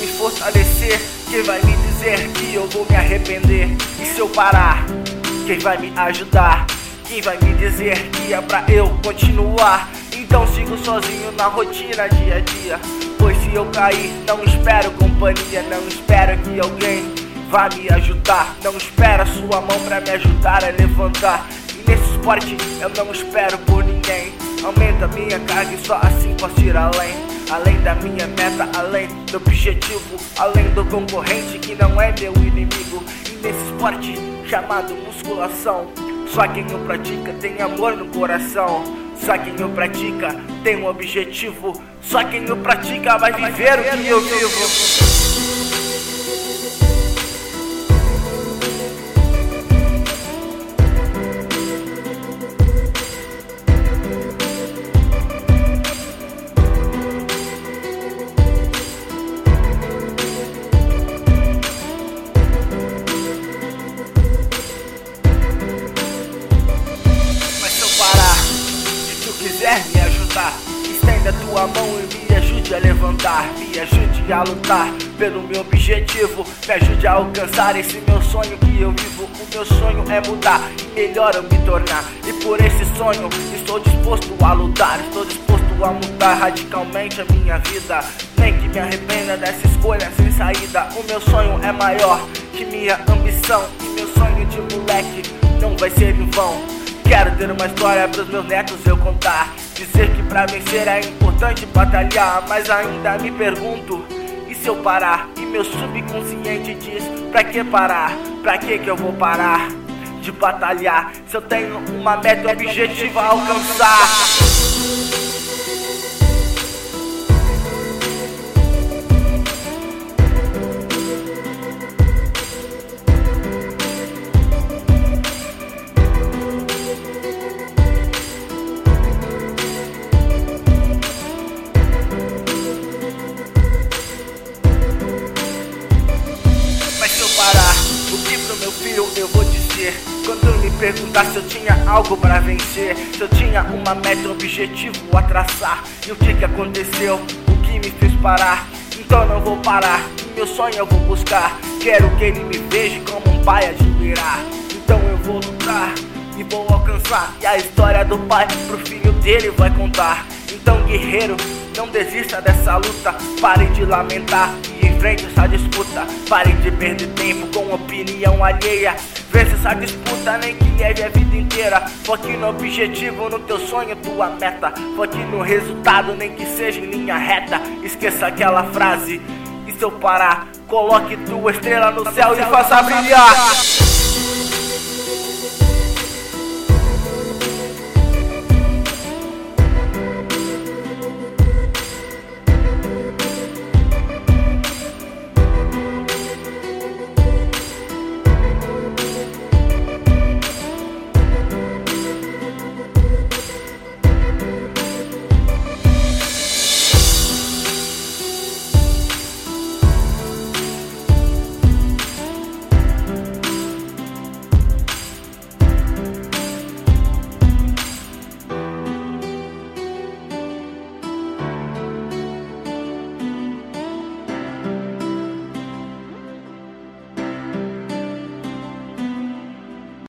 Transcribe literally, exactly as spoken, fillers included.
me fortalecer? Quem vai me dizer que eu vou me arrepender? E se eu parar, quem vai me ajudar? Quem vai me dizer que é pra eu continuar? Então sigo sozinho na rotina dia a dia, pois se eu cair, não espero companhia, não espero que alguém vá me ajudar, não espero a sua mão pra me ajudar a levantar. E nesse esporte eu não espero por ninguém, aumenta minha carga e só assim posso ir além. Além da minha meta, além do objetivo, além do concorrente que não é meu inimigo. E nesse esporte chamado musculação, só quem o pratica tem amor no coração. Só quem o pratica tem um objetivo. Só quem o pratica vai viver o que eu vivo. Quiser me ajudar, estenda a tua mão e me ajude a levantar, me ajude a lutar pelo meu objetivo, me ajude a alcançar esse meu sonho que eu vivo. O meu sonho é mudar e melhor eu me tornar, e por esse sonho estou disposto a lutar, estou disposto a mudar radicalmente a minha vida, nem que me arrependa dessa escolha sem saída. O meu sonho é maior que minha ambição, e meu sonho de moleque não vai ser em vão. Quero ter uma história pros meus netos eu contar, dizer que pra vencer é importante batalhar. Mas ainda me pergunto, e se eu parar? E meu subconsciente diz, pra que parar? Pra que que eu vou parar de batalhar, se eu tenho uma meta objetiva a alcançar? O que pro meu filho eu vou dizer quando me perguntar se eu tinha algo pra vencer, se eu tinha uma meta, um objetivo a traçar? E o que que aconteceu? O que me fez parar? Então não vou parar, meu sonho eu vou buscar. Quero que ele me veja como um pai a admirar. Então eu vou lutar e vou alcançar, e a história do pai pro filho dele vai contar. Então guerreiro, não desista dessa luta, pare de lamentar e enfrente essa disputa. Pare de perder tempo com opinião alheia, vence essa disputa nem que leve a vida inteira. Foque no objetivo, no teu sonho, tua meta. Foque no resultado, nem que seja em linha reta. Esqueça aquela frase, e se eu parar? Coloque tua estrela no céu e faça brilhar.